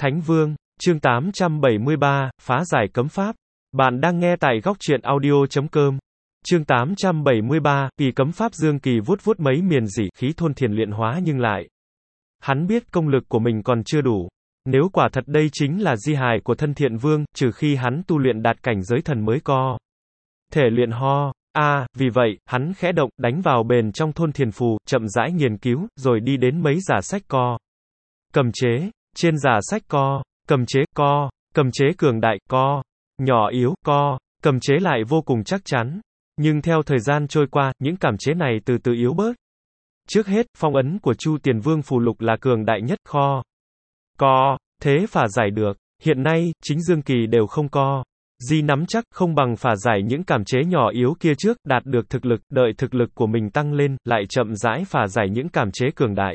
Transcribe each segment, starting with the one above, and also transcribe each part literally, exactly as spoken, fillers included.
Thánh Vương, chương tám trăm bảy mươi ba, phá giải cấm pháp. Bạn đang nghe tại góc truyện audio chấm com. Chương tám trăm bảy mươi ba, vì cấm pháp Dương Kỳ vuốt vuốt mấy miền dị khí thôn thiền luyện hóa nhưng lại. Hắn biết công lực của mình còn chưa đủ. Nếu quả thật đây chính là di hài của thân thiện vương, trừ khi hắn tu luyện đạt cảnh giới thần mới có thể luyện ho. A, à, vì vậy, hắn khẽ động, đánh vào bền trong thôn thiền phù, chậm rãi nghiên cứu, rồi đi đến mấy giả sách co. Cầm chế, trên giả sách co, cầm chế, co, cầm chế cường đại, co, nhỏ yếu, co, cầm chế lại vô cùng chắc chắn. Nhưng theo thời gian trôi qua, những cảm chế này từ từ yếu bớt. Trước hết, phong ấn của Chu Tiền Vương phù lục là cường đại nhất, kho, co, thế phả giải được. Hiện nay, chính Dương Kỳ đều không co. Di nắm chắc, không bằng phả giải những cảm chế nhỏ yếu kia trước, đạt được thực lực, đợi thực lực của mình tăng lên, lại chậm rãi phả giải những cảm chế cường đại.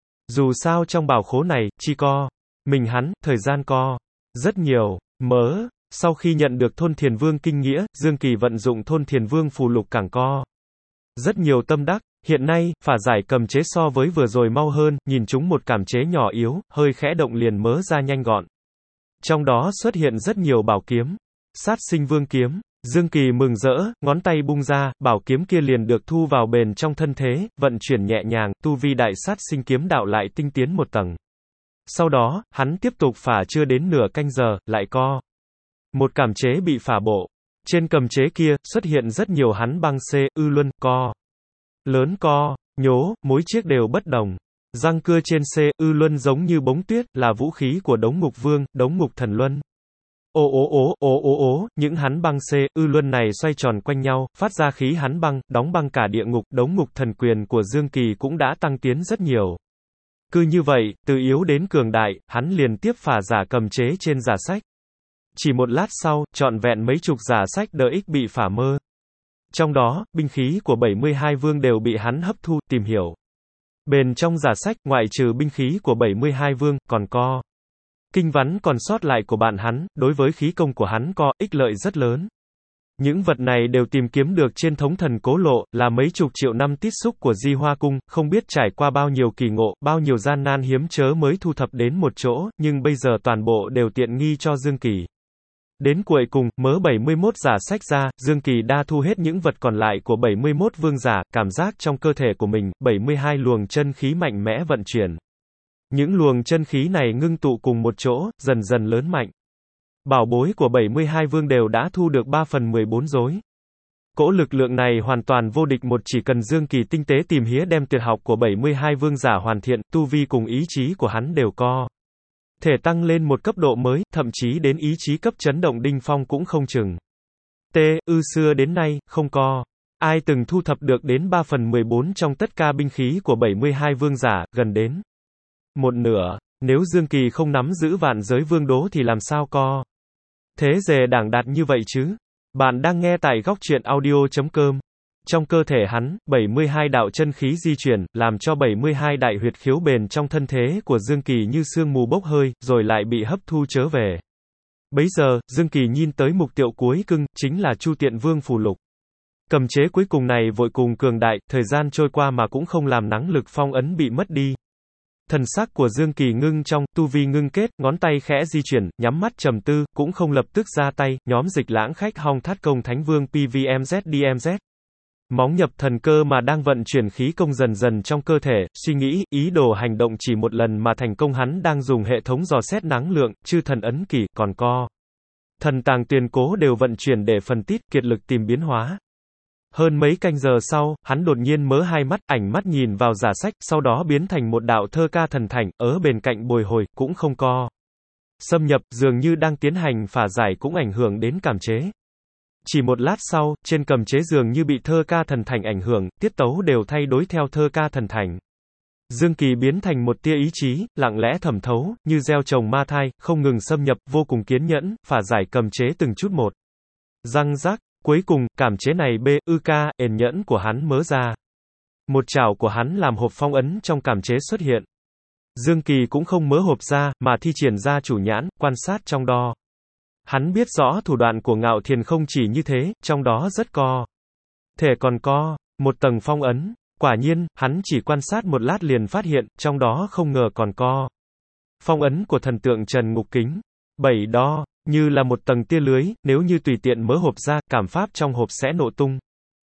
Dù sao trong bảo khố này, chỉ có mình hắn, thời gian co rất nhiều. Mớ, sau khi nhận được thôn thiền vương kinh nghĩa, Dương Kỳ vận dụng thôn thiền vương phù lục càng co rất nhiều tâm đắc. Hiện nay, phả giải cầm chế so với vừa rồi mau hơn, nhìn chúng một cảm chế nhỏ yếu, hơi khẽ động liền mớ ra nhanh gọn. Trong đó xuất hiện rất nhiều bảo kiếm. Sát sinh vương kiếm. Dương Kỳ mừng rỡ, ngón tay bung ra, bảo kiếm kia liền được thu vào bền trong thân thế, vận chuyển nhẹ nhàng, tu vi đại sát sinh kiếm đạo lại tinh tiến một tầng. Sau đó, hắn tiếp tục phả chưa đến nửa canh giờ, lại co một cảm chế bị phả bộ. Trên cầm chế kia, xuất hiện rất nhiều hắn băng C, ư luân, co, lớn co, nhố, mỗi chiếc đều bất đồng. Răng cưa trên C, ư luân giống như bống tuyết, là vũ khí của đống ngục vương, đống ngục thần luân. Ố ố ố, ố ố ố, những hắn băng C, ư luân này xoay tròn quanh nhau, phát ra khí hắn băng, đóng băng cả địa ngục, đống ngục thần quyền của Dương Kỳ cũng đã tăng tiến rất nhiều. Cứ như vậy, từ yếu đến cường đại, hắn liền tiếp phả giả cầm chế trên giả sách. Chỉ một lát sau, trọn vẹn mấy chục giả sách đỡ ích bị phả mơ. Trong đó, binh khí của bảy mươi hai vương đều bị hắn hấp thu, tìm hiểu. Bền trong giả sách, ngoại trừ binh khí của bảy mươi hai vương, còn co kinh vắn còn sót lại của bạn hắn, đối với khí công của hắn có ích lợi rất lớn. Những vật này đều tìm kiếm được trên thống thần cố lộ, là mấy chục triệu năm tích xúc của Di Hoa Cung, không biết trải qua bao nhiêu kỳ ngộ, bao nhiêu gian nan hiếm chớ mới thu thập đến một chỗ, nhưng bây giờ toàn bộ đều tiện nghi cho Dương Kỳ. Đến cuối cùng, mớ bảy mươi mốt giả sách ra, Dương Kỳ đa thu hết những vật còn lại của bảy mươi mốt vương giả, cảm giác trong cơ thể của mình, bảy mươi hai luồng chân khí mạnh mẽ vận chuyển. Những luồng chân khí này ngưng tụ cùng một chỗ, dần dần lớn mạnh. Bảo bối của bảy mươi hai vương đều đã thu được ba phần mười bốn rối. Cỗ lực lượng này hoàn toàn vô địch một chỉ cần Dương Kỳ tinh tế tìm hía đem tuyệt học của bảy mươi hai vương giả hoàn thiện, tu vi cùng ý chí của hắn đều co thể tăng lên một cấp độ mới, thậm chí đến ý chí cấp chấn động đinh phong cũng không chừng. T, ư xưa đến nay, không có ai từng thu thập được đến ba phần mười bốn trong tất cả binh khí của bảy mươi hai vương giả, gần đến một nửa. Nếu Dương Kỳ không nắm giữ vạn giới vương đố thì làm sao co thế dè đảng đạt như vậy chứ? Bạn đang nghe tại góc truyện audio chấm com. Trong cơ thể hắn, bảy mươi hai đạo chân khí di chuyển, làm cho bảy mươi hai đại huyệt khiếu bền trong thân thế của Dương Kỳ như sương mù bốc hơi, rồi lại bị hấp thu trở về. Bấy giờ, Dương Kỳ nhìn tới mục tiêu cuối cùng, chính là Chu Tiện Vương phù lục. Cầm chế cuối cùng này vội cùng cường đại, thời gian trôi qua mà cũng không làm năng lực phong ấn bị mất đi. Thần sắc của Dương Kỳ ngưng trong, tu vi ngưng kết, ngón tay khẽ di chuyển, nhắm mắt trầm tư, cũng không lập tức ra tay, nhóm dịch lãng khách hong thát công Thánh Vương pê vê em dét đê em dét. Móng nhập thần cơ mà đang vận chuyển khí công dần dần trong cơ thể, suy nghĩ, ý đồ hành động chỉ một lần mà thành công hắn đang dùng hệ thống dò xét năng lượng, chư thần ấn kỷ, còn co thần tàng tuyền cố đều vận chuyển để phân tích, kiệt lực tìm biến hóa. Hơn mấy canh giờ sau, hắn đột nhiên mớ hai mắt, ảnh mắt nhìn vào giả sách, sau đó biến thành một đạo thơ ca thần thành, ở bên cạnh bồi hồi, cũng không co xâm nhập, dường như đang tiến hành phả giải cũng ảnh hưởng đến cảm chế. Chỉ một lát sau, trên cầm chế dường như bị thơ ca thần thành ảnh hưởng, tiết tấu đều thay đổi theo thơ ca thần thành. Dương Kỳ biến thành một tia ý chí, lặng lẽ thẩm thấu, như gieo trồng ma thai, không ngừng xâm nhập, vô cùng kiên nhẫn, phả giải cầm chế từng chút một. Răng rắc, cuối cùng, cảm chế này b, ư ca, ền nhẫn của hắn mớ ra. Một chảo của hắn làm hộp phong ấn trong cảm chế xuất hiện. Dương Kỳ cũng không mớ hộp ra, mà thi triển ra chủ nhãn, quan sát trong đó. Hắn biết rõ thủ đoạn của Ngạo Thiền không chỉ như thế, trong đó rất co thể còn co một tầng phong ấn. Quả nhiên, hắn chỉ quan sát một lát liền phát hiện, trong đó không ngờ còn co Phong ấn của thần tượng Trần Ngục Kính. bảy Đó, như là một tầng tia lưới, nếu như tùy tiện mớ hộp ra, cảm pháp trong hộp sẽ nổ tung.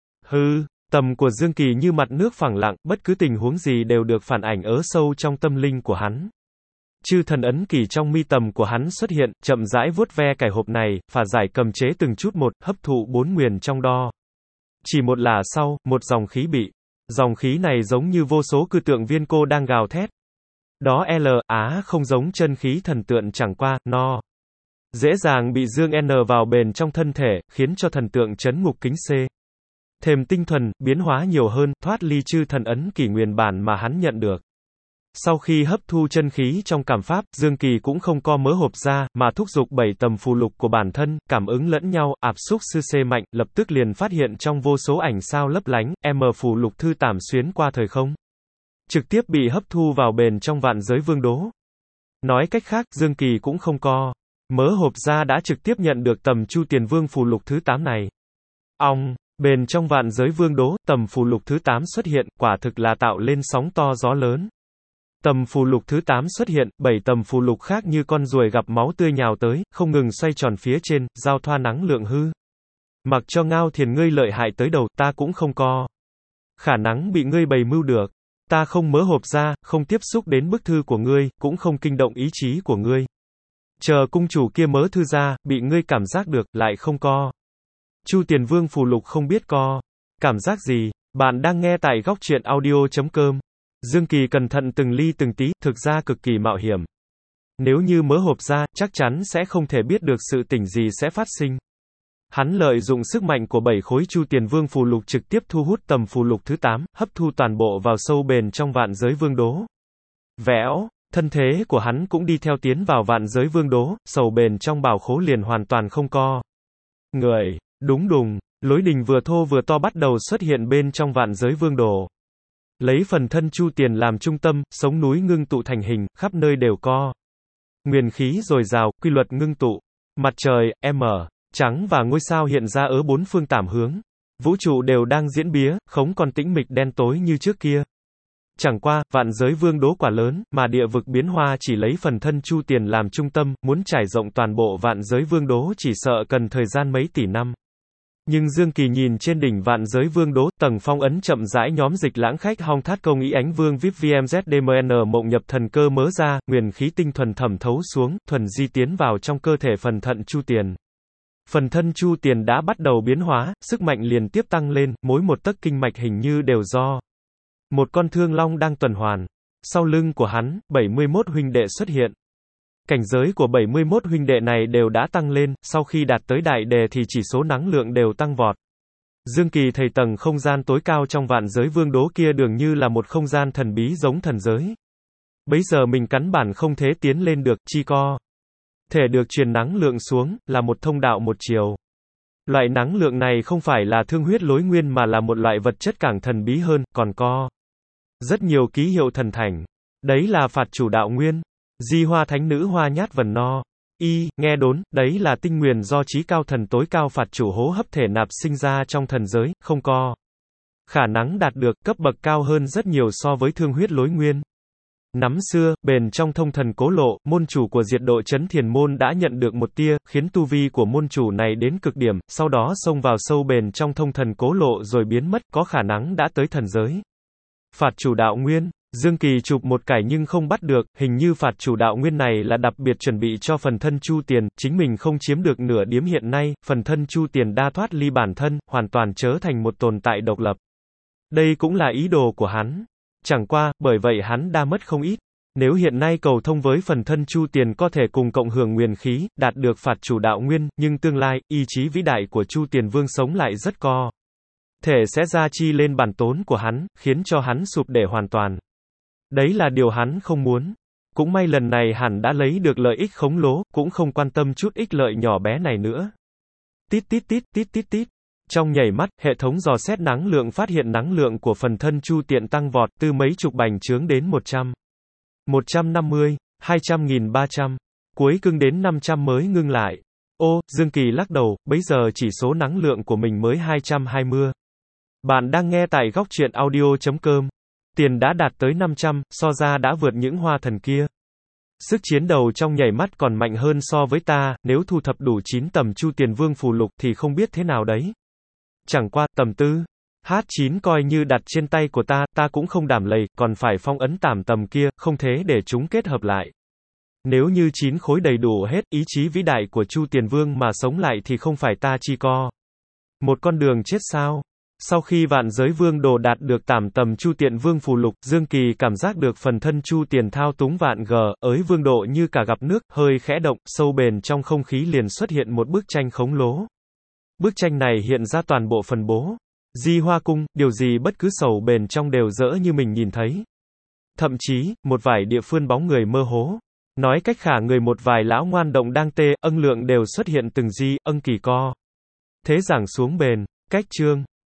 Hư, tầm của Dương Kỳ như mặt nước phẳng lặng, bất cứ tình huống gì đều được phản ảnh ở sâu trong tâm linh của hắn. Chư thần ấn kỷ trong mi tầm của hắn xuất hiện, chậm rãi vuốt ve cải hộp này, phả giải cầm chế từng chút một, hấp thụ bốn nguyền trong đó. Chỉ một lát sau, một dòng khí bị. Dòng khí này giống như vô số cư tượng viên cô đang gào thét. Đó L, á không giống chân khí thần tượng chẳng qua, no. Dễ dàng bị dương N vào bền trong thân thể, khiến cho thần tượng chấn ngục kính C. Thêm tinh thuần, biến hóa nhiều hơn, thoát ly chư thần ấn kỷ nguyên bản mà hắn nhận được. Sau khi hấp thu chân khí trong cảm pháp, Dương Kỳ cũng không co mớ hộp ra, mà thúc giục bảy tầm phù lục của bản thân, cảm ứng lẫn nhau, áp xúc sư C mạnh, lập tức liền phát hiện trong vô số ảnh sao lấp lánh, M phù lục thư tảm xuyến qua thời không. Trực tiếp bị hấp thu vào bền trong vạn giới vương đố. Nói cách khác, Dương Kỳ cũng không co mớ hộp ra đã trực tiếp nhận được tầm Chu Tiền Vương phù lục thứ tám này. Ong, bền trong vạn giới vương đố, tầm phù lục thứ tám xuất hiện, quả thực là tạo lên sóng to gió lớn. Tầm phù lục thứ tám xuất hiện, bảy tầm phù lục khác như con ruồi gặp máu tươi nhào tới, không ngừng xoay tròn phía trên, giao thoa năng lượng hư. Mặc cho Ngao Thiền ngươi lợi hại tới đầu, ta cũng không co khả năng bị ngươi bày mưu được. Ta không mớ hộp ra, không tiếp xúc đến bức thư của ngươi, cũng không kinh động ý chí của ngươi. Chờ cung chủ kia mớ thư ra, bị ngươi cảm giác được, lại không co. Chu Tiền Vương phù lục không biết co cảm giác gì. Bạn đang nghe tại góc truyện audio chấm com. Dương Kỳ cẩn thận từng ly từng tí, thực ra cực kỳ mạo hiểm. Nếu như mớ hộp ra, chắc chắn sẽ không thể biết được sự tình gì sẽ phát sinh. Hắn lợi dụng sức mạnh của bảy khối Chu Tiền Vương phù lục trực tiếp thu hút tầm phù lục thứ tám, hấp thu toàn bộ vào sâu bền trong vạn giới vương đố. Vẽo, thân thế của hắn cũng đi theo tiến vào vạn giới vương đố, sầu bền trong bảo khố liền hoàn toàn không co người. Đúng đùng, lối đình vừa thô vừa to bắt đầu xuất hiện bên trong vạn giới vương đồ. Lấy phần thân Chu Tiền làm trung tâm, sống núi ngưng tụ thành hình, khắp nơi đều co nguyên khí dồi dào, quy luật ngưng tụ. Mặt trời, M, trắng và ngôi sao hiện ra ở bốn phương tám hướng. Vũ trụ đều đang diễn bía, không còn tĩnh mịch đen tối như trước kia. Chẳng qua, vạn giới vương đố quả lớn, mà địa vực biến hoa chỉ lấy phần thân Chu Tiền làm trung tâm, muốn trải rộng toàn bộ vạn giới vương đố chỉ sợ cần thời gian mấy tỷ năm. Nhưng Dương Kỳ nhìn trên đỉnh vạn giới vương đố, tầng phong ấn chậm rãi nhóm dịch lãng khách hong thát công ý ánh vương vip vmzdmn mộng nhập thần cơ mớ ra, nguyên khí tinh thuần thẩm thấu xuống, thuần di tiến vào trong cơ thể phần thận Chu Tiền. Phần thân Chu Tiền đã bắt đầu biến hóa, sức mạnh liền tiếp tăng lên, mỗi một tấc kinh mạch hình như đều do một con thương long đang tuần hoàn. Sau lưng của hắn, bảy mươi mốt huynh đệ xuất hiện. Cảnh giới của bảy mươi mốt huynh đệ này đều đã tăng lên, sau khi đạt tới đại đề thì chỉ số năng lượng đều tăng vọt. Dương Kỳ thấy tầng không gian tối cao trong vạn giới vương đố kia dường như là một không gian thần bí giống thần giới. Bấy giờ mình căn bản không thể tiến lên được, chi co thể được truyền năng lượng xuống, là một thông đạo một chiều. Loại năng lượng này không phải là thương huyết lối nguyên mà là một loại vật chất càng thần bí hơn, còn có rất nhiều ký hiệu thần thành. Đấy là phạt chủ đạo nguyên. Di hoa thánh nữ hoa nhát vần no. Y, nghe đốn, đấy là tinh nguyên do trí cao thần tối cao phạt chủ hố hấp thể nạp sinh ra trong thần giới, không có khả năng đạt được, cấp bậc cao hơn rất nhiều so với thương huyết lối nguyên. Nắm xưa, bền trong thông thần cố lộ, môn chủ của diệt độ chấn thiền môn đã nhận được một tia, khiến tu vi của môn chủ này đến cực điểm, sau đó xông vào sâu bền trong thông thần cố lộ rồi biến mất, có khả năng đã tới thần giới. Phạt chủ đạo nguyên. Dương Kỳ chụp một cải nhưng không bắt được, hình như phạt chủ đạo nguyên này là đặc biệt chuẩn bị cho phần thân Chu Tiền, chính mình không chiếm được nửa điếm hiện nay, phần thân Chu Tiền đa thoát ly bản thân, hoàn toàn trở thành một tồn tại độc lập. Đây cũng là ý đồ của hắn. Chẳng qua, bởi vậy hắn đa mất không ít. Nếu hiện nay cầu thông với phần thân Chu Tiền có thể cùng cộng hưởng nguyên khí, đạt được phạt chủ đạo nguyên, nhưng tương lai, ý chí vĩ đại của Chu Tiền Vương sống lại rất co thể sẽ gia chi lên bản tốn của hắn, khiến cho hắn sụp đổ hoàn toàn. Đấy là điều hắn không muốn. Cũng may lần này hắn đã lấy được lợi ích khổng lồ, cũng không quan tâm chút ích lợi nhỏ bé này nữa. Tít tít tít, tít tít tít. Trong nhảy mắt, hệ thống dò xét năng lượng phát hiện năng lượng của phần thân Chu Tiện tăng vọt, từ mấy chục bành trướng đến một trăm, một trăm năm mươi, hai trăm nghìn ba trăm. Cuối cưng đến năm trăm mới ngưng lại. Ô, Dương Kỳ lắc đầu, bấy giờ chỉ số năng lượng của mình mới hai trăm hai mươi. Bạn đang nghe tại góc truyện audio chấm com. Tiền đã đạt tới năm trăm, so ra đã vượt những hoa thần kia. Sức chiến đầu trong nhảy mắt còn mạnh hơn so với ta, nếu thu thập đủ chín tầm Chu Tiền Vương phù lục thì không biết thế nào đấy. Chẳng qua, tầm tư. hát chín coi như đặt trên tay của ta, ta cũng không đảm lầy, còn phải phong ấn tảm tầm kia, không thế để chúng kết hợp lại. Nếu như chín khối đầy đủ hết, ý chí vĩ đại của Chu Tiền Vương mà sống lại thì không phải ta chi co một con đường chết sao? Sau khi vạn giới vương đồ đạt được tảm tầm Chu Tiện Vương phù lục, Dương Kỳ cảm giác được phần thân Chu Tiền thao túng vạn g, ới vương độ như cả gặp nước, hơi khẽ động, sâu bền trong không khí liền xuất hiện một bức tranh khổng lồ. Bức tranh này hiện ra toàn bộ phần bố Di Hoa Cung, điều gì bất cứ sầu bền trong đều rỡ như mình nhìn thấy. Thậm chí, một vài địa phương bóng người mơ hồ. Nói cách khả người một vài lão ngoan động đang tê, âng lượng đều xuất hiện từng di, âng kỳ co. Thế giảng xuống bền, cách chương.